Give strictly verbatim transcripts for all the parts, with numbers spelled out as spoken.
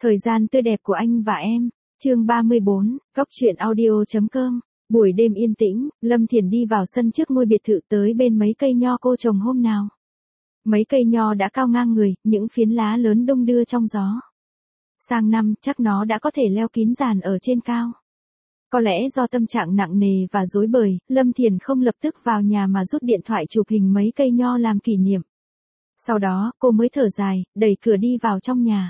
Thời gian tươi đẹp của anh và em, chương ba mươi bốn, góc truyện audio.com. Buổi đêm yên tĩnh, Lâm Thiền đi vào sân trước ngôi biệt thự tới bên mấy cây nho cô trồng hôm nào. Mấy cây nho đã cao ngang người, những phiến lá lớn đung đưa trong gió. Sang năm, chắc nó đã có thể leo kín giàn ở trên cao. Có lẽ do tâm trạng nặng nề và rối bời, Lâm Thiền không lập tức vào nhà mà rút điện thoại chụp hình mấy cây nho làm kỷ niệm. Sau đó, cô mới thở dài, đẩy cửa đi vào trong nhà.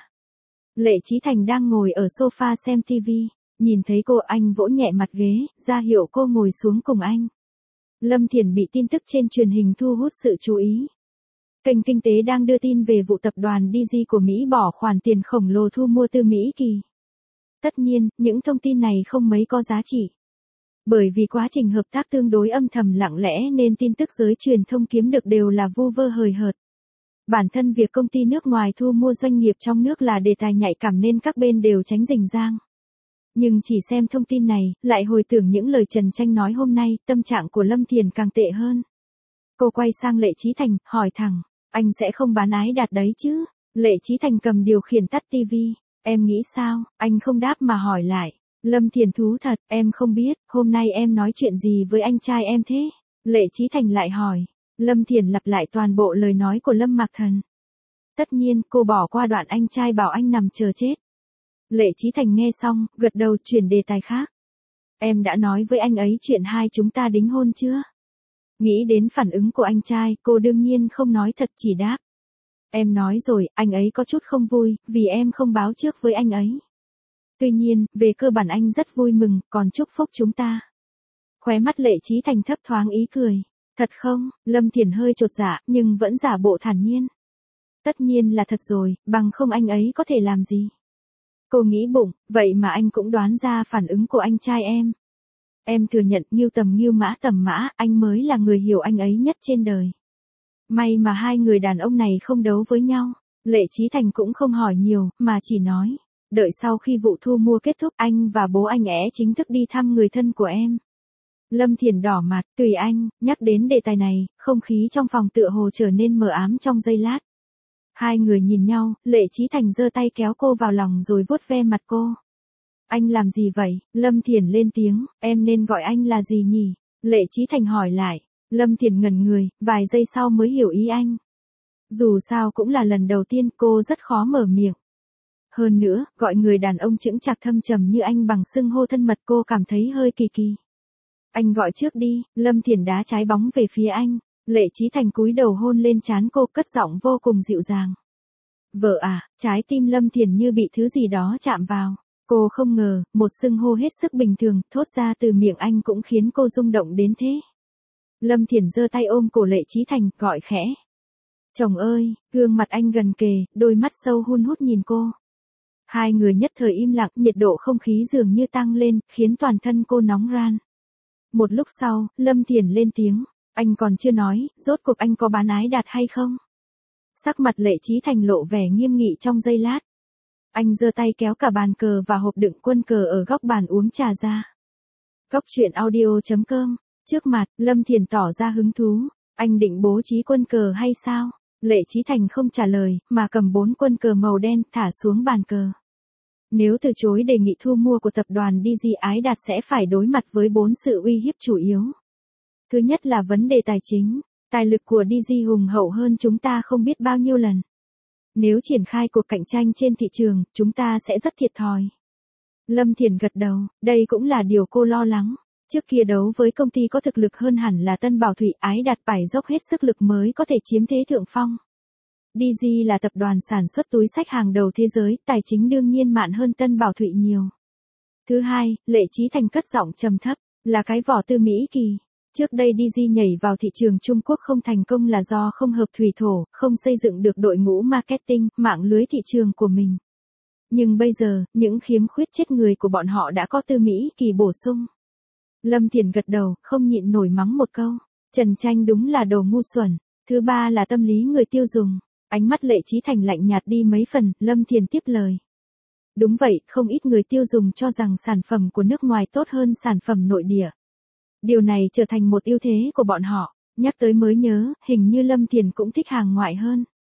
Lệ Chí Thành đang ngồi ở sofa xem tivi, nhìn thấy cô anh vỗ nhẹ mặt ghế, ra hiệu cô ngồi xuống cùng anh. Lâm Thiền bị tin tức trên truyền hình thu hút sự chú ý. Kênh kinh tế đang đưa tin về vụ tập đoàn đê giê của Mỹ bỏ khoản tiền khổng lồ thu mua từ Mỹ Kỳ. Tất nhiên, những thông tin này không mấy có giá trị. Bởi vì quá trình hợp tác tương đối âm thầm lặng lẽ nên tin tức giới truyền thông kiếm được đều là vu vơ hời hợt. Bản thân việc công ty nước ngoài thu mua doanh nghiệp trong nước là đề tài nhạy cảm nên các bên đều tránh rình rang. Nhưng chỉ xem thông tin này, lại hồi tưởng những lời Trần Tranh nói hôm nay, tâm trạng của Lâm Thiền càng tệ hơn. Cô quay sang Lệ Chí Thành, hỏi thẳng, anh sẽ không bán Ái Đạt đấy chứ? Lệ Chí Thành cầm điều khiển tắt tivi, em nghĩ sao? Anh không đáp mà hỏi lại. Lâm Thiền thú thật, em không biết, hôm nay em nói chuyện gì với anh trai em thế? Lệ Chí Thành lại hỏi. Lâm Thiền lặp lại toàn bộ lời nói của Lâm Mạc Thần. Tất nhiên, cô bỏ qua đoạn anh trai bảo anh nằm chờ chết. Lệ Chí Thành nghe xong, gật đầu chuyển đề tài khác. Em đã nói với anh ấy chuyện hai chúng ta đính hôn chưa? Nghĩ đến phản ứng của anh trai, cô đương nhiên không nói thật chỉ đáp. Em nói rồi, anh ấy có chút không vui, vì em không báo trước với anh ấy. Tuy nhiên, về cơ bản anh rất vui mừng, còn chúc phúc chúng ta. Khóe mắt Lệ Chí Thành thấp thoáng ý cười. Thật không? Lâm Thiền hơi chột dạ, nhưng vẫn giả bộ thản nhiên. Tất nhiên là thật rồi, bằng không anh ấy có thể làm gì. Cô nghĩ bụng, vậy mà anh cũng đoán ra phản ứng của anh trai em. Em thừa nhận nghiêu tầm nghiêu mã tầm mã, anh mới là người hiểu anh ấy nhất trên đời. May mà hai người đàn ông này không đấu với nhau. Lệ Chí Thành cũng không hỏi nhiều, mà chỉ nói. Đợi sau khi vụ thu mua kết thúc anh và bố anh é chính thức đi thăm người thân của em. Lâm Thiền đỏ mặt, tùy anh, nhắc đến đề tài này, không khí trong phòng tựa hồ trở nên mờ ám trong giây lát. Hai người nhìn nhau, Lệ Chí Thành giơ tay kéo cô vào lòng rồi vuốt ve mặt cô. Anh làm gì vậy? Lâm Thiền lên tiếng, em nên gọi anh là gì nhỉ? Lệ Chí Thành hỏi lại. Lâm Thiền ngẩn người, vài giây sau mới hiểu ý anh. Dù sao cũng là lần đầu tiên cô rất khó mở miệng. Hơn nữa, gọi người đàn ông chững chạc thâm trầm như anh bằng xưng hô thân mật cô cảm thấy hơi kỳ kỳ. Anh gọi trước đi, Lâm Thiền đá trái bóng về phía anh. Lệ Chí Thành cúi đầu hôn lên trán cô cất giọng vô cùng dịu dàng. Vợ à, trái tim Lâm Thiền như bị thứ gì đó chạm vào. Cô không ngờ, một xưng hô hết sức bình thường, thốt ra từ miệng anh cũng khiến cô rung động đến thế. Lâm Thiền giơ tay ôm cổ Lệ Chí Thành, gọi khẽ. Chồng ơi, gương mặt anh gần kề, đôi mắt sâu hun hút nhìn cô. Hai người nhất thời im lặng, nhiệt độ không khí dường như tăng lên, khiến toàn thân cô nóng ran. Một lúc sau, Lâm Thiền lên tiếng, anh còn chưa nói, rốt cuộc anh có bán Ái Đạt hay không? Sắc mặt Lệ Chí Thành lộ vẻ nghiêm nghị trong giây lát. Anh giơ tay kéo cả bàn cờ và hộp đựng quân cờ ở góc bàn uống trà ra. Góc truyện audio.com, trước mặt, Lâm Thiền tỏ ra hứng thú, anh định bố trí quân cờ hay sao? Lệ Chí Thành không trả lời, mà cầm bốn quân cờ màu đen thả xuống bàn cờ. Nếu từ chối đề nghị thu mua của tập đoàn đê giê, Ái Đạt sẽ phải đối mặt với bốn sự uy hiếp chủ yếu. Thứ nhất là vấn đề tài chính, tài lực của đê giê hùng hậu hơn chúng ta không biết bao nhiêu lần. Nếu triển khai cuộc cạnh tranh trên thị trường, chúng ta sẽ rất thiệt thòi. Lâm Thiền gật đầu, đây cũng là điều cô lo lắng. Trước kia đấu với công ty có thực lực hơn hẳn là Tân Bảo Thụy, Ái Đạt phải dốc hết sức lực mới có thể chiếm thế thượng phong. đê giê là tập đoàn sản xuất túi xách hàng đầu thế giới, tài chính đương nhiên mạn hơn Tân Bảo Thụy nhiều. Thứ hai, Lệ Chí Thành cất giọng trầm thấp, là cái vỏ tư Mỹ Kỳ. Trước đây đê giê nhảy vào thị trường Trung Quốc không thành công là do không hợp thủy thổ, không xây dựng được đội ngũ marketing, mạng lưới thị trường của mình. Nhưng bây giờ, những khiếm khuyết chết người của bọn họ đã có tư Mỹ Kỳ bổ sung. Lâm Thiền gật đầu, không nhịn nổi mắng một câu. Trần Tranh đúng là đồ ngu xuẩn. Thứ ba là tâm lý người tiêu dùng. Ánh mắt Lệ Chí Thành lạnh nhạt đi mấy phần, Lâm Thiền tiếp lời. Đúng vậy, không ít người tiêu dùng cho rằng sản phẩm của nước ngoài tốt hơn sản phẩm nội địa. Điều này trở thành một ưu thế của bọn họ. Nhắc tới mới nhớ, hình như Lâm Thiền cũng thích hàng ngoại hơn.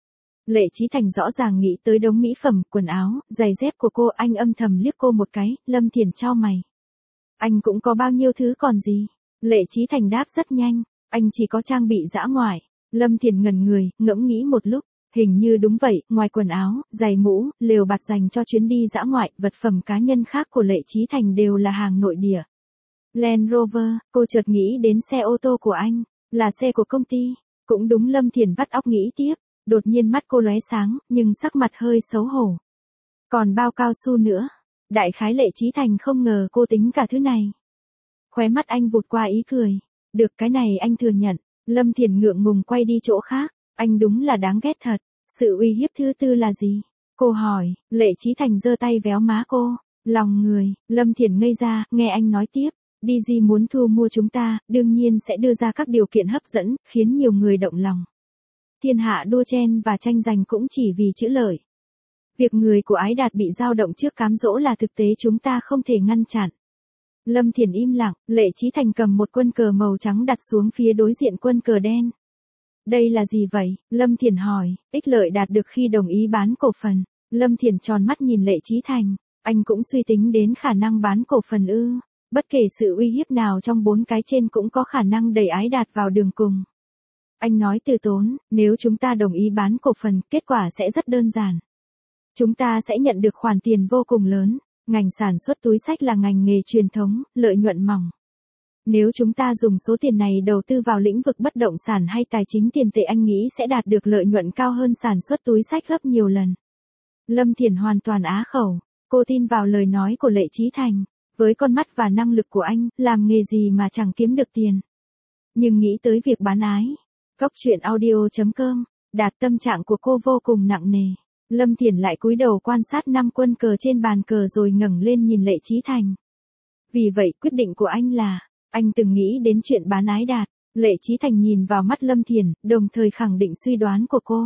Lệ Chí Thành rõ ràng nghĩ tới đống mỹ phẩm, quần áo, giày dép của cô, anh âm thầm liếc cô một cái, Lâm Thiền chau mày. Anh cũng có bao nhiêu thứ còn gì? Lệ Chí Thành đáp rất nhanh, anh chỉ có trang bị dã ngoại. Lâm Thiền ngẩn người, ngẫm nghĩ một lúc, hình như đúng vậy, ngoài quần áo, giày mũ, lều bạt dành cho chuyến đi dã ngoại, vật phẩm cá nhân khác của Lệ Chí Thành đều là hàng nội địa. Land Rover, cô chợt nghĩ đến xe ô tô của anh, là xe của công ty. Cũng đúng, Lâm Thiền vắt óc nghĩ tiếp, đột nhiên mắt cô lóe sáng, nhưng sắc mặt hơi xấu hổ. Còn bao cao su nữa. Đại khái Lệ Chí Thành không ngờ cô tính cả thứ này. Khóe mắt anh vụt qua ý cười. Được, cái này anh thừa nhận. Lâm Thiền ngượng ngùng quay đi chỗ khác. Anh đúng là đáng ghét thật. Sự uy hiếp thứ tư là gì? Cô hỏi. Lệ Chí Thành giơ tay véo má cô. Lòng người. Lâm Thiền ngây ra, nghe anh nói tiếp. đê giê muốn thu mua chúng ta, đương nhiên sẽ đưa ra các điều kiện hấp dẫn, khiến nhiều người động lòng. Thiên hạ đua chen và tranh giành cũng chỉ vì chữ lợi. Việc người của Ái Đạt bị dao động trước cám dỗ là thực tế chúng ta không thể ngăn chặn. Lâm Thiền im lặng, Lệ Chí Thành cầm một quân cờ màu trắng đặt xuống phía đối diện quân cờ đen. Đây là gì vậy? Lâm Thiền hỏi, ích lợi đạt được khi đồng ý bán cổ phần. Lâm Thiền tròn mắt nhìn Lệ Chí Thành, anh cũng suy tính đến khả năng bán cổ phần ư? Bất kể sự uy hiếp nào trong bốn cái trên cũng có khả năng đẩy Ái Đạt vào đường cùng. Anh nói từ tốn, nếu chúng ta đồng ý bán cổ phần, kết quả sẽ rất đơn giản. Chúng ta sẽ nhận được khoản tiền vô cùng lớn, ngành sản xuất túi xách là ngành nghề truyền thống, lợi nhuận mỏng. Nếu chúng ta dùng số tiền này đầu tư vào lĩnh vực bất động sản hay tài chính tiền tệ, anh nghĩ sẽ đạt được lợi nhuận cao hơn sản xuất túi xách gấp nhiều lần. Lâm Thiền hoàn toàn á khẩu, cô tin vào lời nói của Lệ Chí Thành, với con mắt và năng lực của anh, làm nghề gì mà chẳng kiếm được tiền. Nhưng nghĩ tới việc bán ái, Góc truyện audio chấm com, đạt tâm trạng của cô vô cùng nặng nề. Lâm Thiền lại cúi đầu quan sát năm quân cờ trên bàn cờ rồi ngẩng lên nhìn Lệ Chí Thành. Vì vậy quyết định của anh là, anh từng nghĩ đến chuyện bán Ái Đạt. Lệ Chí Thành nhìn vào mắt Lâm Thiền, đồng thời khẳng định suy đoán của cô.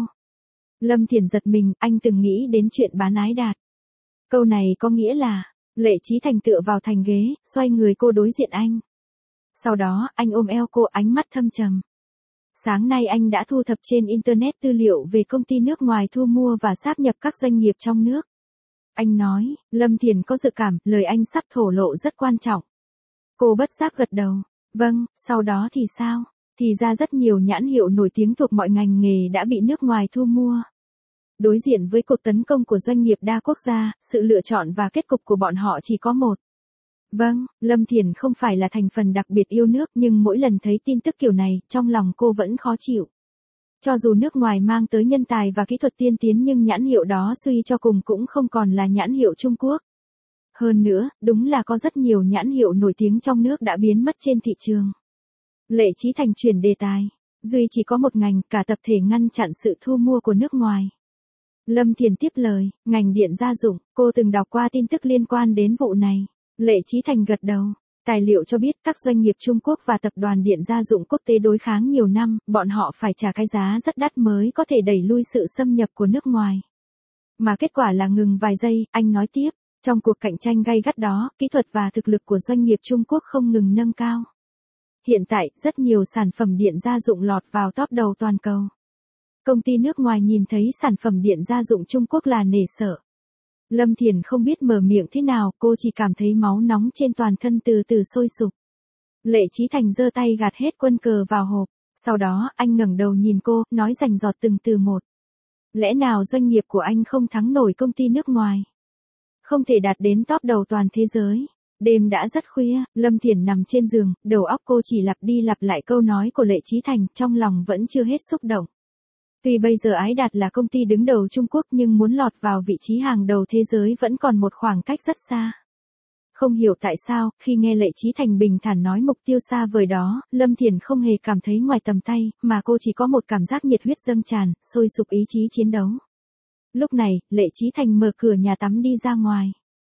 Lâm Thiền giật mình, anh từng nghĩ đến chuyện bán Ái Đạt. Câu này có nghĩa là, Lệ Chí Thành tựa vào thành ghế, xoay người cô đối diện anh. Sau đó, anh ôm eo cô, ánh mắt thâm trầm. Sáng nay anh đã thu thập trên Internet tư liệu về công ty nước ngoài thu mua và sáp nhập các doanh nghiệp trong nước. Anh nói, Lâm Thiền có dự cảm, lời anh sắp thổ lộ rất quan trọng. Cô bất giác gật đầu. Vâng, sau đó thì sao? Thì ra rất nhiều nhãn hiệu nổi tiếng thuộc mọi ngành nghề đã bị nước ngoài thu mua. Đối diện với cuộc tấn công của doanh nghiệp đa quốc gia, sự lựa chọn và kết cục của bọn họ chỉ có một. Vâng, Lâm Thiền không phải là thành phần đặc biệt yêu nước, nhưng mỗi lần thấy tin tức kiểu này, trong lòng cô vẫn khó chịu. Cho dù nước ngoài mang tới nhân tài và kỹ thuật tiên tiến nhưng nhãn hiệu đó suy cho cùng cũng không còn là nhãn hiệu Trung Quốc. Hơn nữa, đúng là có rất nhiều nhãn hiệu nổi tiếng trong nước đã biến mất trên thị trường. Lệ Chí Thành chuyển đề tài. Duy chỉ có một ngành, cả tập thể ngăn chặn sự thu mua của nước ngoài. Lâm Thiền tiếp lời, ngành điện gia dụng, cô từng đọc qua tin tức liên quan đến vụ này. Lệ Chí Thành gật đầu. Tài liệu cho biết các doanh nghiệp Trung Quốc và tập đoàn điện gia dụng quốc tế đối kháng nhiều năm, bọn họ phải trả cái giá rất đắt mới có thể đẩy lui sự xâm nhập của nước ngoài. Mà kết quả là ngừng vài giây, anh nói tiếp, trong cuộc cạnh tranh gay gắt đó, kỹ thuật và thực lực của doanh nghiệp Trung Quốc không ngừng nâng cao. Hiện tại, rất nhiều sản phẩm điện gia dụng lọt vào top đầu toàn cầu. Công ty nước ngoài nhìn thấy sản phẩm điện gia dụng Trung Quốc là nể sợ. Lâm Thiền không biết mở miệng thế nào, cô chỉ cảm thấy máu nóng trên toàn thân từ từ sôi sục. Lệ Chí Thành giơ tay gạt hết quân cờ vào hộp, sau đó anh ngẩng đầu nhìn cô, nói rành rọt từng từ một. Lẽ nào doanh nghiệp của anh không thắng nổi công ty nước ngoài? Không thể đạt đến top đầu toàn thế giới. Đêm đã rất khuya, Lâm Thiền nằm trên giường, đầu óc cô chỉ lặp đi lặp lại câu nói của Lệ Chí Thành, trong lòng vẫn chưa hết xúc động. Tuy bây giờ Ái Đạt là công ty đứng đầu Trung Quốc nhưng muốn lọt vào vị trí hàng đầu thế giới vẫn còn một khoảng cách rất xa. Không hiểu tại sao, khi nghe Lệ Chí Thành bình thản nói mục tiêu xa vời đó, Lâm Thiền không hề cảm thấy ngoài tầm tay, mà cô chỉ có một cảm giác nhiệt huyết dâng tràn, sôi sục ý chí chiến đấu. Lúc này, Lệ Chí Thành mở cửa nhà tắm đi ra ngoài.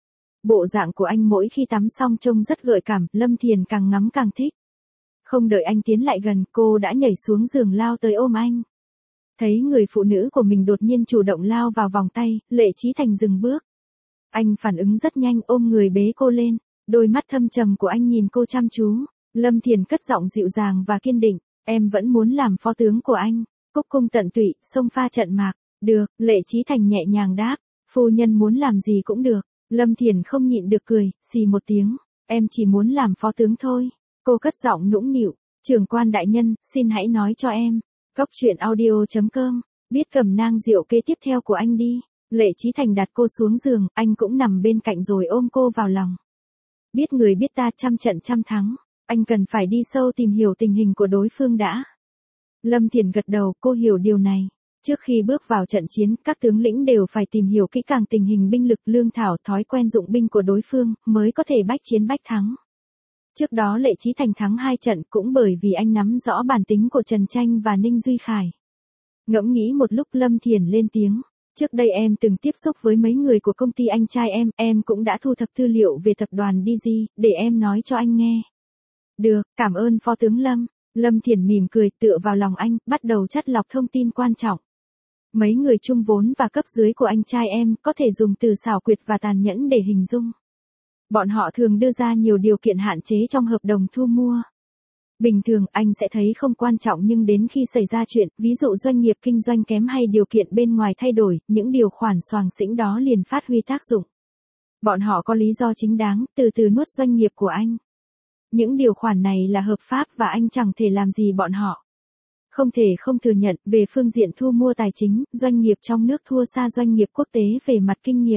Bộ dạng của anh mỗi khi tắm xong trông rất gợi cảm, Lâm Thiền càng ngắm càng thích. Không đợi anh tiến lại gần, cô đã nhảy xuống giường lao tới ôm anh. Thấy người phụ nữ của mình đột nhiên chủ động lao vào vòng tay, Lệ Chí Thành dừng bước. Anh phản ứng rất nhanh, ôm người bế cô lên, đôi mắt thâm trầm của anh nhìn cô chăm chú. Lâm Thiền cất giọng dịu dàng và kiên định, em vẫn muốn làm phó tướng của anh, cúc cung tận tụy, xông pha trận mạc. Được, Lệ Chí Thành nhẹ nhàng đáp, phu nhân muốn làm gì cũng được. Lâm Thiền không nhịn được cười, xì một tiếng, em chỉ muốn làm phó tướng thôi. Cô cất giọng nũng nịu, trưởng quan đại nhân, xin hãy nói cho em. Cốc truyện audio chấm com, biết cầm nang rượu kế tiếp theo của anh đi. Lệ Chí Thành đặt cô xuống giường, anh cũng nằm bên cạnh rồi ôm cô vào lòng. Biết người biết ta trăm trận trăm thắng, anh cần phải đi sâu tìm hiểu tình hình của đối phương đã. Lâm Thiền gật đầu, cô hiểu điều này. Trước khi bước vào trận chiến, các tướng lĩnh đều phải tìm hiểu kỹ càng tình hình binh lực, lương thảo, thói quen dụng binh của đối phương, mới có thể bách chiến bách thắng. Trước đó Lệ Chí Thành thắng hai trận cũng bởi vì anh nắm rõ bản tính của Trần Tranh và Ninh Duy Khải. Ngẫm nghĩ một lúc, Lâm Thiền lên tiếng. Trước đây em từng tiếp xúc với mấy người của công ty anh trai em, em cũng đã thu thập tư liệu về tập đoàn đê giê, để em nói cho anh nghe. Được, cảm ơn Phó tướng Lâm. Lâm Thiền mỉm cười, tựa vào lòng anh, bắt đầu chắt lọc thông tin quan trọng. Mấy người chung vốn và cấp dưới của anh trai em có thể dùng từ xảo quyệt và tàn nhẫn để hình dung. Bọn họ thường đưa ra nhiều điều kiện hạn chế trong hợp đồng thu mua. Bình thường anh sẽ thấy không quan trọng, nhưng đến khi xảy ra chuyện, ví dụ doanh nghiệp kinh doanh kém hay điều kiện bên ngoài thay đổi, những điều khoản xoàng xĩnh đó liền phát huy tác dụng. Bọn họ có lý do chính đáng, từ từ nuốt doanh nghiệp của anh. Những điều khoản này là hợp pháp và anh chẳng thể làm gì bọn họ. Không thể không thừa nhận, về phương diện thu mua tài chính, doanh nghiệp trong nước thua xa doanh nghiệp quốc tế về mặt kinh nghiệm.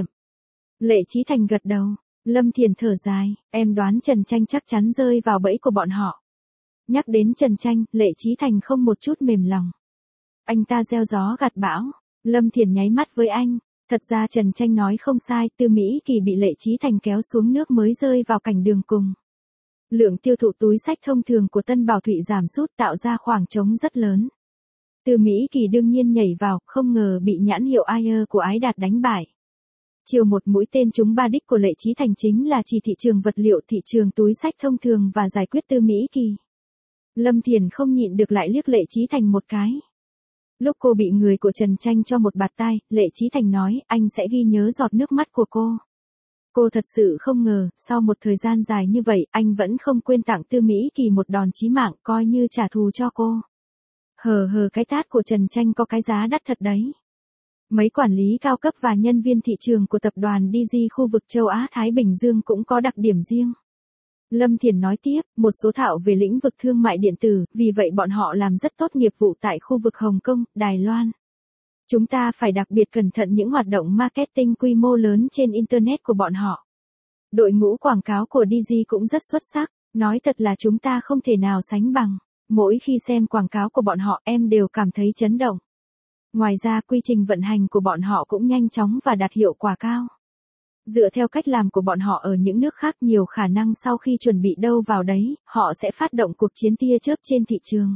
Lệ Chí Thành gật đầu. Lâm Thiền thở dài, em đoán Trần Tranh chắc chắn rơi vào bẫy của bọn họ. Nhắc đến Trần Tranh, Lệ Chí Thành không một chút mềm lòng. Anh ta gieo gió gặt bão. Lâm Thiền nháy mắt với anh. Thật ra Trần Tranh nói không sai, Tư Mỹ Kỳ bị Lệ Chí Thành kéo xuống nước mới rơi vào cảnh đường cùng. Lượng tiêu thụ túi xách thông thường của Tân Bảo Thụy giảm sút, tạo ra khoảng trống rất lớn. Tư Mỹ Kỳ đương nhiên nhảy vào, không ngờ bị nhãn hiệu Ayer của Ái Đạt đánh bại. Chiều một mũi tên trúng ba đích của Lệ Chí Thành chính là chỉ thị trường vật liệu, thị trường túi xách thông thường và giải quyết Tư Mỹ Kỳ. Lâm Thiền không nhịn được lại liếc Lệ Chí Thành một cái. Lúc cô bị người của Trần Tranh cho một bạt tai, Lệ Chí Thành nói, anh sẽ ghi nhớ giọt nước mắt của cô. Cô thật sự không ngờ, sau một thời gian dài như vậy, anh vẫn không quên tặng Tư Mỹ Kỳ một đòn chí mạng, coi như trả thù cho cô. Hờ hờ, cái tát của Trần Tranh có cái giá đắt thật đấy. Mấy quản lý cao cấp và nhân viên thị trường của tập đoàn đê giê khu vực châu Á-Thái Bình Dương cũng có đặc điểm riêng. Lâm Thiền nói tiếp, một số thạo về lĩnh vực thương mại điện tử, vì vậy bọn họ làm rất tốt nghiệp vụ tại khu vực Hồng Kông, Đài Loan. Chúng ta phải đặc biệt cẩn thận những hoạt động marketing quy mô lớn trên Internet của bọn họ. Đội ngũ quảng cáo của đê giê cũng rất xuất sắc, nói thật là chúng ta không thể nào sánh bằng. Mỗi khi xem quảng cáo của bọn họ em đều cảm thấy chấn động. Ngoài ra quy trình vận hành của bọn họ cũng nhanh chóng và đạt hiệu quả cao. Dựa theo cách làm của bọn họ ở những nước khác, nhiều khả năng sau khi chuẩn bị đâu vào đấy, họ sẽ phát động cuộc chiến tia chớp trên thị trường.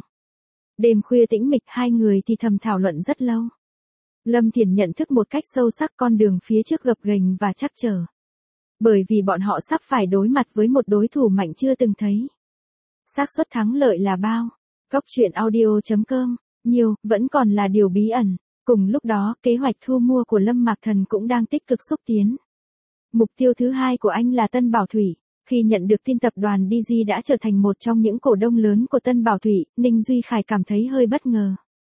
Đêm khuya tĩnh mịch, hai người thì thầm thảo luận rất lâu. Lâm Thiền nhận thức một cách sâu sắc con đường phía trước gập ghềnh và trắc trở. Bởi vì bọn họ sắp phải đối mặt với một đối thủ mạnh chưa từng thấy. Xác suất thắng lợi là bao? Cốc truyện audio chấm com, nhiều, vẫn còn là điều bí ẩn. Cùng lúc đó, kế hoạch thu mua của Lâm Mạc Thần cũng đang tích cực xúc tiến. Mục tiêu thứ hai của anh là Tân Bảo Thủy. Khi nhận được tin tập đoàn đê giê đã trở thành một trong những cổ đông lớn của Tân Bảo Thủy, Ninh Duy Khải cảm thấy hơi bất ngờ.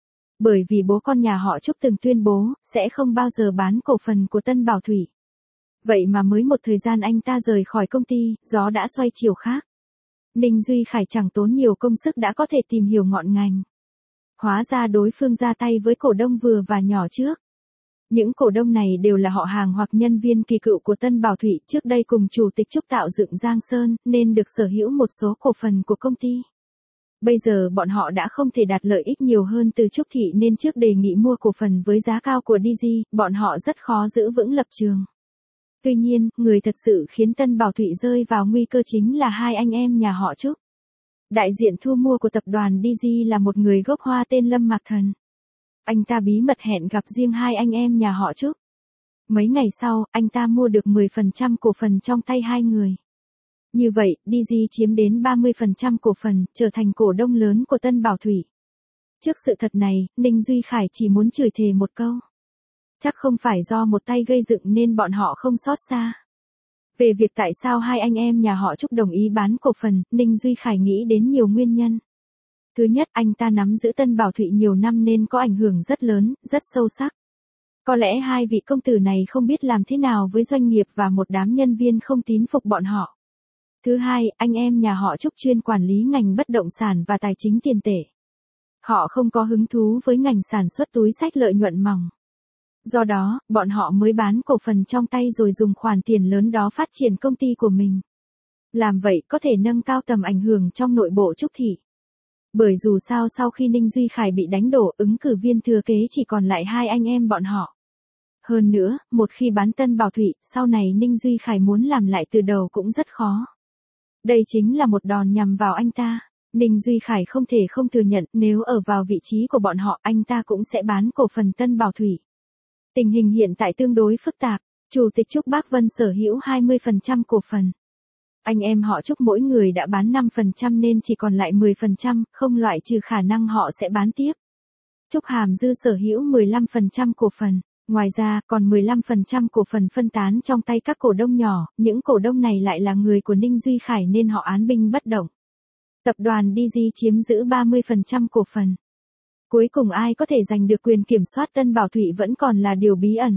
Bởi vì bố con nhà họ Trúc từng tuyên bố, sẽ không bao giờ bán cổ phần của Tân Bảo Thủy. Vậy mà mới một thời gian anh ta rời khỏi công ty, gió đã xoay chiều khác. Ninh Duy Khải chẳng tốn nhiều công sức đã có thể tìm hiểu ngọn ngành. Hóa ra đối phương ra tay với cổ đông vừa và nhỏ trước. Những cổ đông này đều là họ hàng hoặc nhân viên kỳ cựu của Tân Bảo Thủy, trước đây cùng chủ tịch Trúc tạo dựng Giang Sơn, nên được sở hữu một số cổ phần của công ty. Bây giờ bọn họ đã không thể đạt lợi ích nhiều hơn từ Trúc Thị, nên trước đề nghị mua cổ phần với giá cao của đê giê, bọn họ rất khó giữ vững lập trường. Tuy nhiên, người thật sự khiến Tân Bảo Thủy rơi vào nguy cơ chính là hai anh em nhà họ Trúc. Đại diện thu mua của tập đoàn đê giê là một người gốc Hoa tên Lâm Mạc Thần. Anh ta bí mật hẹn gặp riêng hai anh em nhà họ Trúc. Mấy ngày sau, anh ta mua được mười phần trăm cổ phần trong tay hai người. Như vậy, đê giê chiếm đến ba mươi phần trăm cổ phần, trở thành cổ đông lớn của Tân Bảo Thủy. Trước sự thật này, Ninh Duy Khải chỉ muốn chửi thề một câu. Chắc không phải do một tay gây dựng nên bọn họ không xót xa. Về việc tại sao hai anh em nhà họ Trúc đồng ý bán cổ phần, Ninh Duy Khải nghĩ đến nhiều nguyên nhân. Thứ nhất, anh ta nắm giữ Tân Bảo Thụy nhiều năm nên có ảnh hưởng rất lớn, rất sâu sắc. Có lẽ hai vị công tử này không biết làm thế nào với doanh nghiệp và một đám nhân viên không tín phục bọn họ. Thứ hai, anh em nhà họ Trúc chuyên quản lý ngành bất động sản và tài chính tiền tệ. Họ không có hứng thú với ngành sản xuất túi xách lợi nhuận mỏng. Do đó, bọn họ mới bán cổ phần trong tay rồi dùng khoản tiền lớn đó phát triển công ty của mình. Làm vậy có thể nâng cao tầm ảnh hưởng trong nội bộ Trúc thị. Bởi dù sao sau khi Ninh Duy Khải bị đánh đổ, ứng cử viên thừa kế chỉ còn lại hai anh em bọn họ. Hơn nữa, một khi bán Tân Bảo Thụy, sau này Ninh Duy Khải muốn làm lại từ đầu cũng rất khó. Đây chính là một đòn nhằm vào anh ta. Ninh Duy Khải không thể không thừa nhận, nếu ở vào vị trí của bọn họ, anh ta cũng sẽ bán cổ phần Tân Bảo Thủy. Tình hình hiện tại tương đối phức tạp, Chủ tịch Trúc Bác Vân sở hữu hai mươi phần trăm cổ phần. Anh em họ Trúc mỗi người đã bán năm phần trăm nên chỉ còn lại mười phần trăm, không loại trừ khả năng họ sẽ bán tiếp. Trúc Hàm Dư sở hữu mười lăm phần trăm cổ phần. Ngoài ra, còn mười lăm phần trăm cổ phần phân tán trong tay các cổ đông nhỏ, những cổ đông này lại là người của Ninh Duy Khải nên họ án binh bất động. Tập đoàn đê giê chiếm giữ ba mươi phần trăm cổ phần. Cuối cùng ai có thể giành được quyền kiểm soát Tân Bảo Thụy vẫn còn là điều bí ẩn.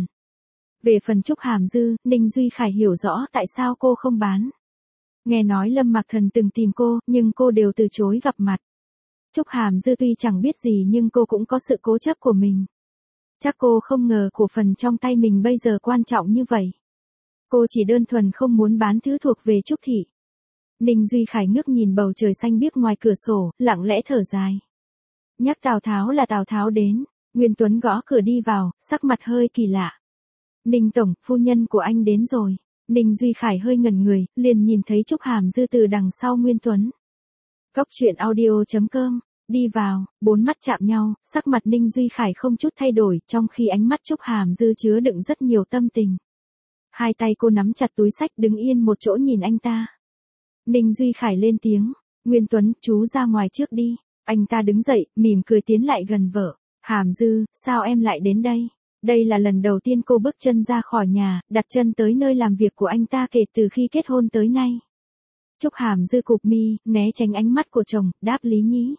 Về phần Trúc Hàm Dư, Ninh Duy Khải hiểu rõ tại sao cô không bán. Nghe nói Lâm Mạc Thần từng tìm cô, nhưng cô đều từ chối gặp mặt. Trúc Hàm Dư tuy chẳng biết gì nhưng cô cũng có sự cố chấp của mình. Chắc cô không ngờ cổ phần trong tay mình bây giờ quan trọng như vậy. Cô chỉ đơn thuần không muốn bán thứ thuộc về Trúc thị. Ninh Duy Khải ngước nhìn bầu trời xanh biếc ngoài cửa sổ, lặng lẽ thở dài. Nhắc Tào Tháo là Tào Tháo đến, Nguyên Tuấn gõ cửa đi vào, sắc mặt hơi kỳ lạ. Ninh tổng, phu nhân của anh đến rồi. Ninh Duy Khải hơi ngẩn người, liền nhìn thấy Trúc Hàm Dư từ đằng sau Nguyên Tuấn. Cốc truyện audio chấm com, đi vào, bốn mắt chạm nhau, sắc mặt Ninh Duy Khải không chút thay đổi, trong khi ánh mắt Trúc Hàm Dư chứa đựng rất nhiều tâm tình. Hai tay cô nắm chặt túi xách đứng yên một chỗ nhìn anh ta. Ninh Duy Khải lên tiếng, Nguyên Tuấn, chú ra ngoài trước đi. Anh ta đứng dậy, mỉm cười tiến lại gần vợ. Hàm Dư, sao em lại đến đây? Đây là lần đầu tiên cô bước chân ra khỏi nhà, đặt chân tới nơi làm việc của anh ta kể từ khi kết hôn tới nay. Trúc Hàm Dư cụp mi, né tránh ánh mắt của chồng, đáp Lý nhí.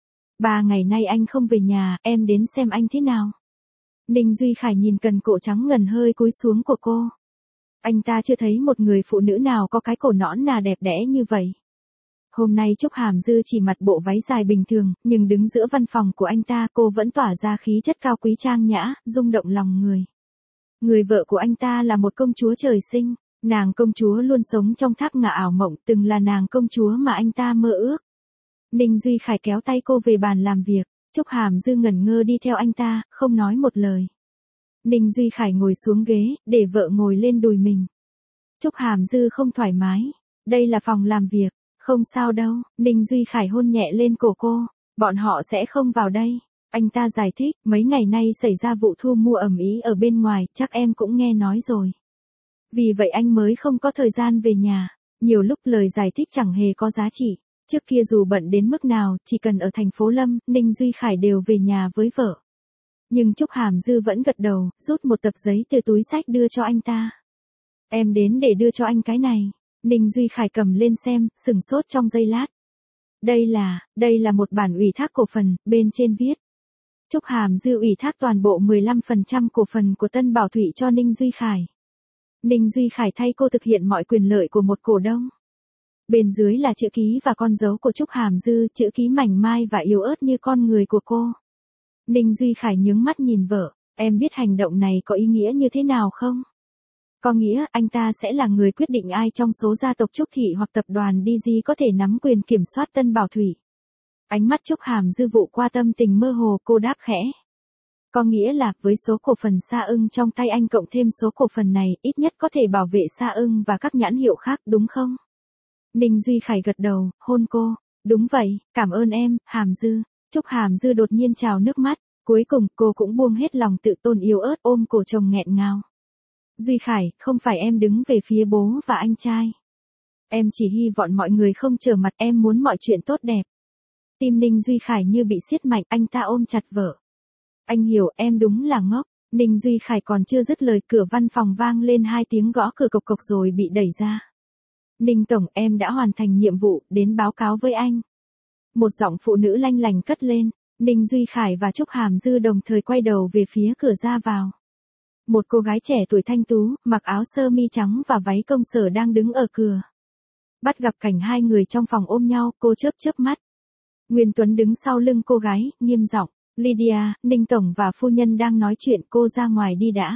Ba ngày nay anh không về nhà, em đến xem anh thế nào. Ninh Duy Khải nhìn cần cổ trắng ngần hơi cúi xuống của cô. Anh ta chưa thấy một người phụ nữ nào có cái cổ nõn nà đẹp đẽ như vậy. Hôm nay Trúc Hàm Dư chỉ mặc bộ váy dài bình thường, nhưng đứng giữa văn phòng của anh ta cô vẫn tỏa ra khí chất cao quý trang nhã, rung động lòng người. Người vợ của anh ta là một công chúa trời sinh, nàng công chúa luôn sống trong tháp ngà ảo mộng, từng là nàng công chúa mà anh ta mơ ước. Ninh Duy Khải kéo tay cô về bàn làm việc, Trúc Hàm Dư ngẩn ngơ đi theo anh ta, không nói một lời. Ninh Duy Khải ngồi xuống ghế, để vợ ngồi lên đùi mình. Trúc Hàm Dư không thoải mái, đây là phòng làm việc. Không sao đâu, Ninh Duy Khải hôn nhẹ lên cổ cô, bọn họ sẽ không vào đây. Anh ta giải thích, mấy ngày nay xảy ra vụ thu mua ầm ĩ ở bên ngoài, chắc em cũng nghe nói rồi. Vì vậy anh mới không có thời gian về nhà, nhiều lúc lời giải thích chẳng hề có giá trị. Trước kia dù bận đến mức nào, chỉ cần ở thành phố Lâm, Ninh Duy Khải đều về nhà với vợ. Nhưng Trúc Hàm Dư vẫn gật đầu, rút một tập giấy từ túi xách đưa cho anh ta. Em đến để đưa cho anh cái này. Ninh Duy Khải cầm lên xem, sửng sốt trong giây lát. Đây là, đây là một bản ủy thác cổ phần, bên trên viết. Trúc Hàm Dư ủy thác toàn bộ mười lăm phần trăm cổ phần của Tân Bảo Thụy cho Ninh Duy Khải. Ninh Duy Khải thay cô thực hiện mọi quyền lợi của một cổ đông. Bên dưới là chữ ký và con dấu của Trúc Hàm Dư, chữ ký mảnh mai và yếu ớt như con người của cô. Ninh Duy Khải nhướng mắt nhìn vợ, em biết hành động này có ý nghĩa như thế nào không? Có nghĩa anh ta sẽ là người quyết định ai trong số gia tộc Trúc thị hoặc tập đoàn đê giê có thể nắm quyền kiểm soát Tân Bảo Thủy. Ánh mắt Trúc Hàm Dư vụ qua tâm tình mơ hồ, cô đáp khẽ. Có nghĩa là với số cổ phần Sa Ưng trong tay anh cộng thêm số cổ phần này, ít nhất có thể bảo vệ Sa Ưng và các nhãn hiệu khác, đúng không? Ninh Duy Khải gật đầu, hôn cô. Đúng vậy, cảm ơn em, Hàm Dư. Trúc Hàm Dư đột nhiên trào nước mắt, cuối cùng cô cũng buông hết lòng tự tôn yếu ớt ôm cổ chồng nghẹn ngào. Duy Khải, không phải em đứng về phía bố và anh trai. Em chỉ hy vọng mọi người không trở mặt, em muốn mọi chuyện tốt đẹp. Tim Ninh Duy Khải như bị siết mạnh, anh ta ôm chặt vợ. Anh hiểu, em đúng là ngốc. Ninh Duy Khải còn chưa dứt lời, cửa văn phòng vang lên hai tiếng gõ cửa cộc cộc rồi bị đẩy ra. Ninh tổng, em đã hoàn thành nhiệm vụ, đến báo cáo với anh. Một giọng phụ nữ lanh lành cất lên, Ninh Duy Khải và Trúc Hàm Dư đồng thời quay đầu về phía cửa ra vào. Một cô gái trẻ tuổi thanh tú, mặc áo sơ mi trắng và váy công sở đang đứng ở cửa. Bắt gặp cảnh hai người trong phòng ôm nhau, cô chớp chớp mắt. Nguyên Tuấn đứng sau lưng cô gái, nghiêm giọng, Lydia, Ninh Tổng và phu nhân đang nói chuyện, cô ra ngoài đi đã.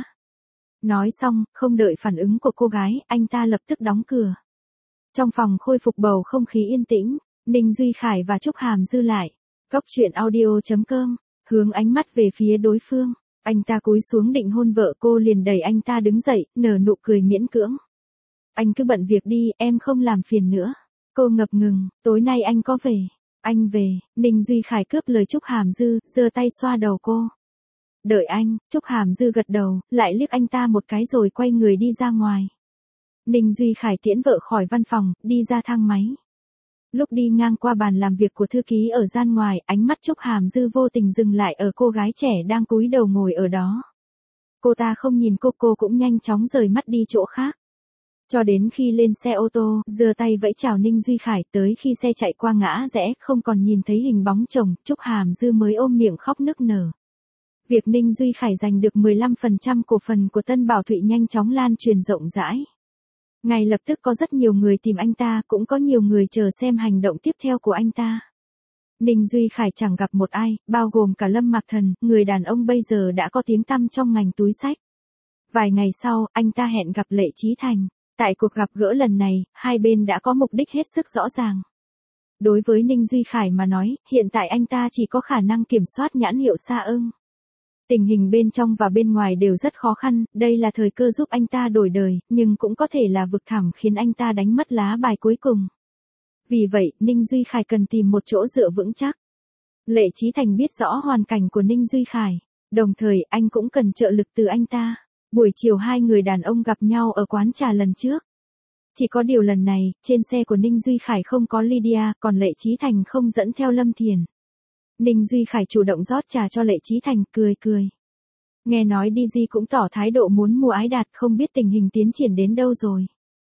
Nói xong, không đợi phản ứng của cô gái, anh ta lập tức đóng cửa. Trong phòng khôi phục bầu không khí yên tĩnh, Ninh Duy Khải và Trúc Hàm Dư lại. Góc truyện audio chấm com, hướng ánh mắt về phía đối phương. Anh ta cúi xuống định hôn vợ cô liền đẩy anh ta đứng dậy, nở nụ cười miễn cưỡng. Anh cứ bận việc đi, em không làm phiền nữa. Cô ngập ngừng, tối nay anh có về. Anh về, Ninh Duy Khải cướp lời Trúc Hàm Dư, giơ tay xoa đầu cô. Đợi anh, Trúc Hàm Dư gật đầu, lại liếc anh ta một cái rồi quay người đi ra ngoài. Ninh Duy Khải tiễn vợ khỏi văn phòng, đi ra thang máy. Lúc đi ngang qua bàn làm việc của thư ký ở gian ngoài, ánh mắt Trúc Hàm Dư vô tình dừng lại ở cô gái trẻ đang cúi đầu ngồi ở đó. Cô ta không nhìn cô, cô cũng nhanh chóng rời mắt đi chỗ khác. Cho đến khi lên xe ô tô, giơ tay vẫy chào Ninh Duy Khải, tới khi xe chạy qua ngã rẽ, không còn nhìn thấy hình bóng chồng, Trúc Hàm Dư mới ôm miệng khóc nức nở. Việc Ninh Duy Khải giành được mười lăm phần trăm cổ phần của Tân Bảo Thụy nhanh chóng lan truyền rộng rãi. Ngay lập tức có rất nhiều người tìm anh ta, cũng có nhiều người chờ xem hành động tiếp theo của anh ta. Ninh Duy Khải chẳng gặp một ai, bao gồm cả Lâm Mạc Thần, người đàn ông bây giờ đã có tiếng tăm trong ngành túi xách. Vài ngày sau, anh ta hẹn gặp Lệ Chí Thành. Tại cuộc gặp gỡ lần này, hai bên đã có mục đích hết sức rõ ràng. Đối với Ninh Duy Khải mà nói, hiện tại anh ta chỉ có khả năng kiểm soát nhãn hiệu Sa Ưng. Tình hình bên trong và bên ngoài đều rất khó khăn, đây là thời cơ giúp anh ta đổi đời, nhưng cũng có thể là vực thẳm khiến anh ta đánh mất lá bài cuối cùng. Vì vậy, Ninh Duy Khải cần tìm một chỗ dựa vững chắc. Lệ Chí Thành biết rõ hoàn cảnh của Ninh Duy Khải, đồng thời anh cũng cần trợ lực từ anh ta. Buổi chiều hai người đàn ông gặp nhau ở quán trà lần trước. Chỉ có điều lần này, trên xe của Ninh Duy Khải không có Lydia, còn Lệ Chí Thành không dẫn theo Lâm Thiền. Ninh Duy Khải chủ động rót trà cho Lệ Chí Thành, cười cười. Nghe nói đê giê cũng tỏ thái độ muốn mua Ái Đạt, không biết tình hình tiến triển đến đâu rồi.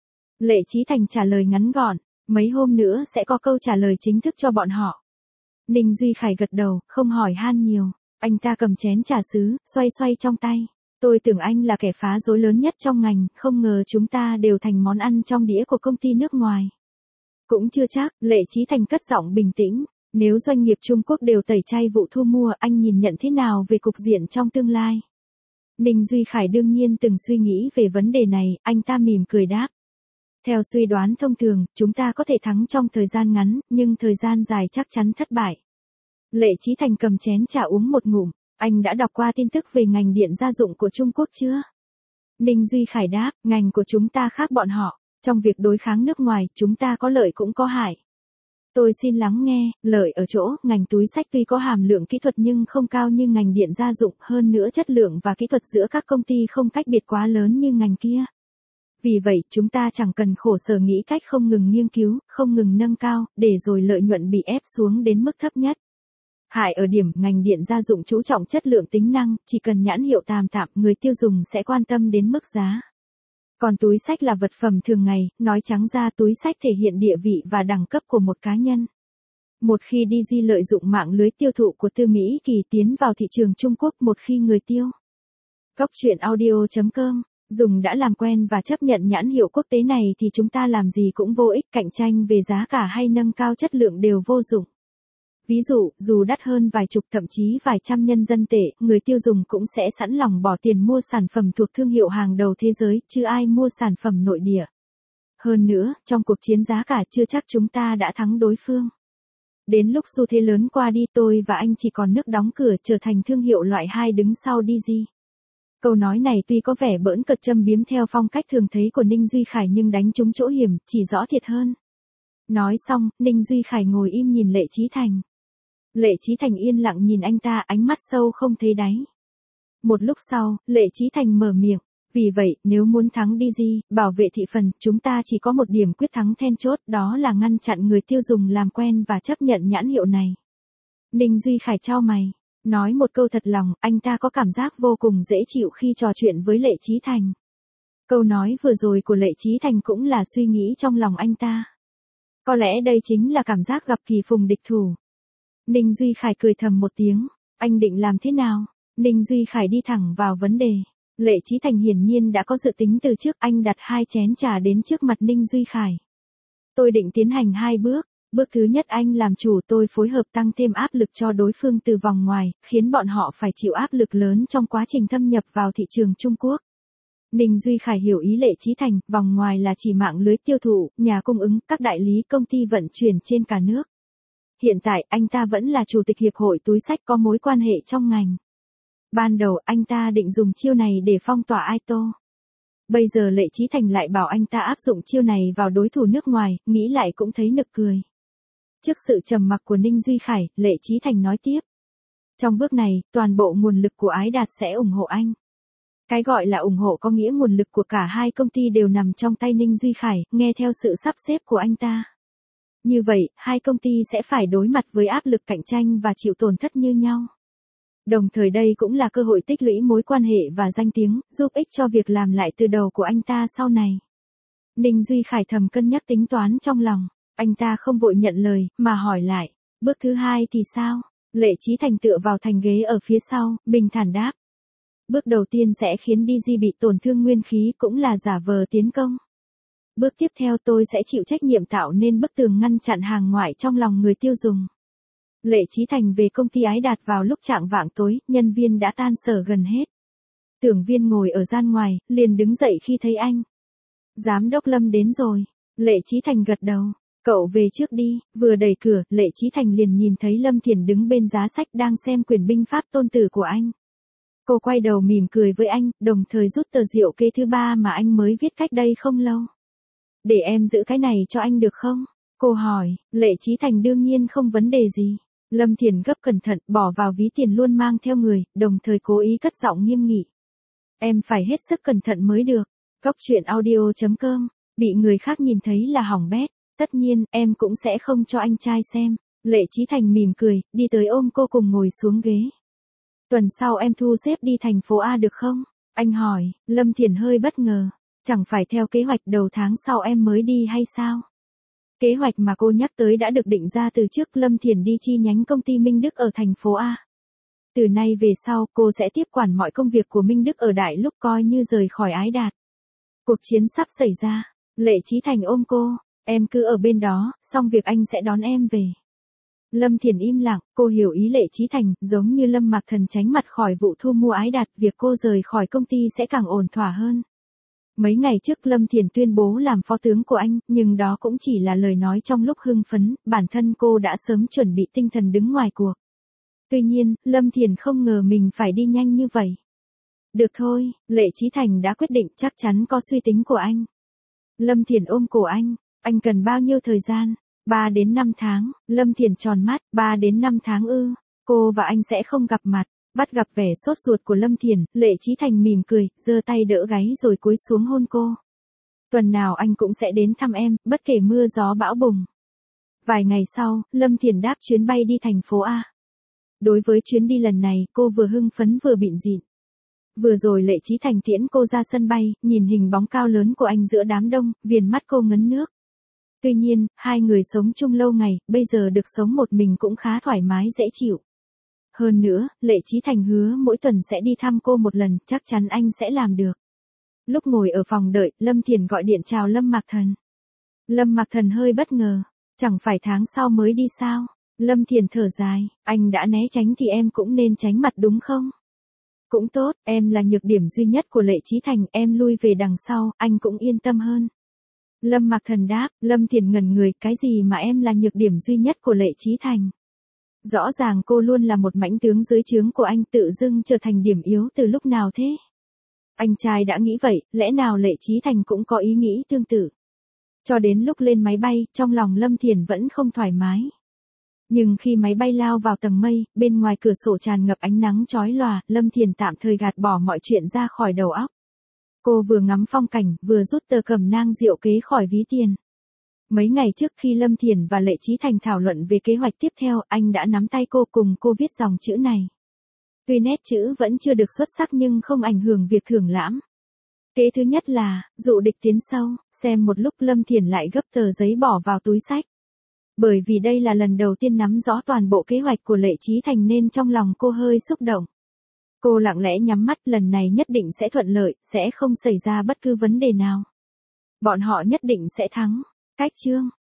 Lệ Chí Thành trả lời ngắn gọn, mấy hôm nữa sẽ có câu trả lời chính thức cho bọn họ. Ninh Duy Khải gật đầu, không hỏi han nhiều. Anh ta cầm chén trà sứ, xoay xoay trong tay. Tôi tưởng anh là kẻ phá rối lớn nhất trong ngành, không ngờ chúng ta đều thành món ăn trong đĩa của công ty nước ngoài. Cũng chưa chắc, Lệ Chí Thành cất giọng bình tĩnh. Nếu doanh nghiệp Trung Quốc đều tẩy chay vụ thu mua, anh nhìn nhận thế nào về cục diện trong tương lai? Ninh Duy Khải đương nhiên từng suy nghĩ về vấn đề này, anh ta mỉm cười đáp. Theo suy đoán thông thường, chúng ta có thể thắng trong thời gian ngắn, nhưng thời gian dài chắc chắn thất bại. Lệ Chí Thành cầm chén trà uống một ngụm. Anh đã đọc qua tin tức về ngành điện gia dụng của Trung Quốc chưa? Ninh Duy Khải đáp, ngành của chúng ta khác bọn họ. Trong việc đối kháng nước ngoài, chúng ta có lợi cũng có hại. Tôi xin lắng nghe, lợi ở chỗ, ngành túi xách tuy có hàm lượng kỹ thuật nhưng không cao như ngành điện gia dụng, hơn nữa chất lượng và kỹ thuật giữa các công ty không cách biệt quá lớn như ngành kia. Vì vậy, chúng ta chẳng cần khổ sở nghĩ cách không ngừng nghiên cứu, không ngừng nâng cao, để rồi lợi nhuận bị ép xuống đến mức thấp nhất. Hại ở điểm, ngành điện gia dụng chú trọng chất lượng tính năng, chỉ cần nhãn hiệu tạm tạm, người tiêu dùng sẽ quan tâm đến mức giá. Còn túi xách là vật phẩm thường ngày, nói trắng ra túi xách thể hiện địa vị và đẳng cấp của một cá nhân. Một khi đê giê lợi dụng mạng lưới tiêu thụ của Tư Mỹ Kỳ tiến vào thị trường Trung Quốc, một khi người tiêu. Góc truyện audio chấm com, dùng đã làm quen và chấp nhận nhãn hiệu quốc tế này thì chúng ta làm gì cũng vô ích, cạnh tranh về giá cả hay nâng cao chất lượng đều vô dụng. Ví dụ, dù đắt hơn vài chục thậm chí vài trăm nhân dân tệ, người tiêu dùng cũng sẽ sẵn lòng bỏ tiền mua sản phẩm thuộc thương hiệu hàng đầu thế giới, chứ ai mua sản phẩm nội địa. Hơn nữa, trong cuộc chiến giá cả chưa chắc chúng ta đã thắng đối phương. Đến lúc xu thế lớn qua đi, tôi và anh chỉ còn nước đóng cửa trở thành thương hiệu loại hai đứng sau đê giê. Câu nói này tuy có vẻ bỡn cợt châm biếm theo phong cách thường thấy của Ninh Duy Khải nhưng đánh trúng chỗ hiểm, chỉ rõ thiệt hơn. Nói xong, Ninh Duy Khải ngồi im nhìn Lệ Chí Thành. Lệ Chí Thành yên lặng nhìn anh ta, ánh mắt sâu không thấy đáy. Một lúc sau, Lệ Chí Thành mở miệng. Vì vậy, nếu muốn thắng đê giê, bảo vệ thị phần, chúng ta chỉ có một điểm quyết thắng then chốt, đó là ngăn chặn người tiêu dùng làm quen và chấp nhận nhãn hiệu này. Ninh Duy Khải chau mày. Nói một câu thật lòng, anh ta có cảm giác vô cùng dễ chịu khi trò chuyện với Lệ Chí Thành. Câu nói vừa rồi của Lệ Chí Thành cũng là suy nghĩ trong lòng anh ta. Có lẽ đây chính là cảm giác gặp kỳ phùng địch thủ. Ninh Duy Khải cười thầm một tiếng. Anh định làm thế nào? Ninh Duy Khải đi thẳng vào vấn đề. Lệ Chí Thành hiển nhiên đã có dự tính từ trước, anh đặt hai chén trà đến trước mặt Ninh Duy Khải. Tôi định tiến hành hai bước. Bước thứ nhất, anh làm chủ, tôi phối hợp tăng thêm áp lực cho đối phương từ vòng ngoài, khiến bọn họ phải chịu áp lực lớn trong quá trình thâm nhập vào thị trường Trung Quốc. Ninh Duy Khải hiểu ý Lệ Chí Thành, vòng ngoài là chỉ mạng lưới tiêu thụ, nhà cung ứng, các đại lý, công ty vận chuyển trên cả nước. Hiện tại, anh ta vẫn là chủ tịch hiệp hội túi xách, có mối quan hệ trong ngành. Ban đầu, anh ta định dùng chiêu này để phong tỏa Aito. Bây giờ Lệ Chí Thành lại bảo anh ta áp dụng chiêu này vào đối thủ nước ngoài, nghĩ lại cũng thấy nực cười. Trước sự trầm mặc của Ninh Duy Khải, Lệ Chí Thành nói tiếp. Trong bước này, toàn bộ nguồn lực của Ái Đạt sẽ ủng hộ anh. Cái gọi là ủng hộ có nghĩa nguồn lực của cả hai công ty đều nằm trong tay Ninh Duy Khải, nghe theo sự sắp xếp của anh ta. Như vậy, hai công ty sẽ phải đối mặt với áp lực cạnh tranh và chịu tổn thất như nhau. Đồng thời đây cũng là cơ hội tích lũy mối quan hệ và danh tiếng, giúp ích cho việc làm lại từ đầu của anh ta sau này. Ninh Duy Khải thầm cân nhắc tính toán trong lòng, anh ta không vội nhận lời, mà hỏi lại, bước thứ hai thì sao? Lệ Chí Thành tựa vào thành ghế ở phía sau, bình thản đáp. Bước đầu tiên sẽ khiến đê giê bị tổn thương nguyên khí, cũng là giả vờ tiến công. Bước tiếp theo tôi sẽ chịu trách nhiệm tạo nên bức tường ngăn chặn hàng ngoại trong lòng người tiêu dùng. Lệ Chí Thành về công ty Ái Đạt vào lúc chạng vạng tối, nhân viên đã tan sở gần hết. Tưởng Viên ngồi ở gian ngoài, liền đứng dậy khi thấy anh. Giám đốc Lâm đến rồi. Lệ Chí Thành gật đầu. Cậu về trước đi. Vừa đẩy cửa, Lệ Chí Thành liền nhìn thấy Lâm Thiển đứng bên giá sách đang xem quyển binh pháp tôn tử của anh. Cô quay đầu mỉm cười với anh, đồng thời rút tờ diệu kê thứ ba mà anh mới viết cách đây không lâu. Để em giữ cái này cho anh được không? Cô hỏi. Lệ Chí Thành đương nhiên không vấn đề gì. Lâm Thiển gấp cẩn thận, bỏ vào ví tiền luôn mang theo người, đồng thời cố ý cất giọng nghiêm nghị. Em phải hết sức cẩn thận mới được. Góc truyện audio chấm com, bị người khác nhìn thấy là hỏng bét. Tất nhiên, em cũng sẽ không cho anh trai xem. Lệ Chí Thành mỉm cười, đi tới ôm cô cùng ngồi xuống ghế. Tuần sau em thu xếp đi thành phố A được không? Anh hỏi. Lâm Thiển hơi bất ngờ. Chẳng phải theo kế hoạch đầu tháng sau em mới đi hay sao? Kế hoạch mà cô nhắc tới đã được định ra từ trước. Lâm Thiển đi chi nhánh công ty Minh Đức ở thành phố A. Từ nay về sau, cô sẽ tiếp quản mọi công việc của Minh Đức ở Đại Lúc, coi như rời khỏi Ái Đạt. Cuộc chiến sắp xảy ra. Lệ Chí Thành ôm cô. Em cứ ở bên đó, xong việc anh sẽ đón em về. Lâm Thiển im lặng, cô hiểu ý Lệ Chí Thành, giống như Lâm Mạc Thần tránh mặt khỏi vụ thu mua Ái Đạt, việc cô rời khỏi công ty sẽ càng ổn thỏa hơn. Mấy ngày trước Lâm Thiển tuyên bố làm phó tướng của anh, nhưng đó cũng chỉ là lời nói trong lúc hưng phấn, bản thân cô đã sớm chuẩn bị tinh thần đứng ngoài cuộc. Tuy nhiên, Lâm Thiển không ngờ mình phải đi nhanh như vậy. Được thôi, Lệ Chí Thành đã quyết định, chắc chắn có suy tính của anh. Lâm Thiển ôm cổ anh, anh cần bao nhiêu thời gian? ba đến năm tháng, Lâm Thiển tròn mắt, ba đến năm tháng ư, cô và anh sẽ không gặp mặt. Bắt gặp vẻ sốt ruột của Lâm Thiển, Lệ Chí Thành mỉm cười, giơ tay đỡ gáy rồi cúi xuống hôn cô. Tuần nào anh cũng sẽ đến thăm em, bất kể mưa gió bão bùng. Vài ngày sau, Lâm Thiển đáp chuyến bay đi thành phố A. Đối với chuyến đi lần này, cô vừa hưng phấn vừa bịn dịn. Vừa rồi Lệ Chí Thành tiễn cô ra sân bay, nhìn hình bóng cao lớn của anh giữa đám đông, viền mắt cô ngấn nước. Tuy nhiên, hai người sống chung lâu ngày, bây giờ được sống một mình cũng khá thoải mái dễ chịu. Hơn nữa, Lệ Chí Thành hứa mỗi tuần sẽ đi thăm cô một lần, chắc chắn anh sẽ làm được. Lúc ngồi ở phòng đợi, Lâm Thiển gọi điện chào Lâm Mạc Thần. Lâm Mạc Thần hơi bất ngờ, chẳng phải tháng sau mới đi sao? Lâm Thiển thở dài, anh đã né tránh thì em cũng nên tránh mặt đúng không? Cũng tốt, em là nhược điểm duy nhất của Lệ Chí Thành, em lui về đằng sau, anh cũng yên tâm hơn. Lâm Mạc Thần đáp. Lâm Thiển ngẩn người, cái gì mà em là nhược điểm duy nhất của Lệ Chí Thành? Rõ ràng cô luôn là một mãnh tướng dưới trướng của anh, tự dưng trở thành điểm yếu từ lúc nào thế? Anh trai đã nghĩ vậy, lẽ nào Lệ Chí Thành cũng có ý nghĩ tương tự? Cho đến lúc lên máy bay, trong lòng Lâm Thiển vẫn không thoải mái. Nhưng khi máy bay lao vào tầng mây, bên ngoài cửa sổ tràn ngập ánh nắng chói lòa, Lâm Thiển tạm thời gạt bỏ mọi chuyện ra khỏi đầu óc. Cô vừa ngắm phong cảnh, vừa rút tờ cẩm nang diệu kế khỏi ví tiền. Mấy ngày trước khi Lâm Thiển và Lệ Chí Thành thảo luận về kế hoạch tiếp theo, anh đã nắm tay cô cùng cô viết dòng chữ này. Tuy nét chữ vẫn chưa được xuất sắc nhưng không ảnh hưởng việc thưởng lãm. Kế thứ nhất là, dụ địch tiến sâu, xem một lúc Lâm Thiển lại gấp tờ giấy bỏ vào túi xách. Bởi vì đây là lần đầu tiên nắm rõ toàn bộ kế hoạch của Lệ Chí Thành nên trong lòng cô hơi xúc động. Cô lặng lẽ nhắm mắt, lần này nhất định sẽ thuận lợi, sẽ không xảy ra bất cứ vấn đề nào. Bọn họ nhất định sẽ thắng. Cách chương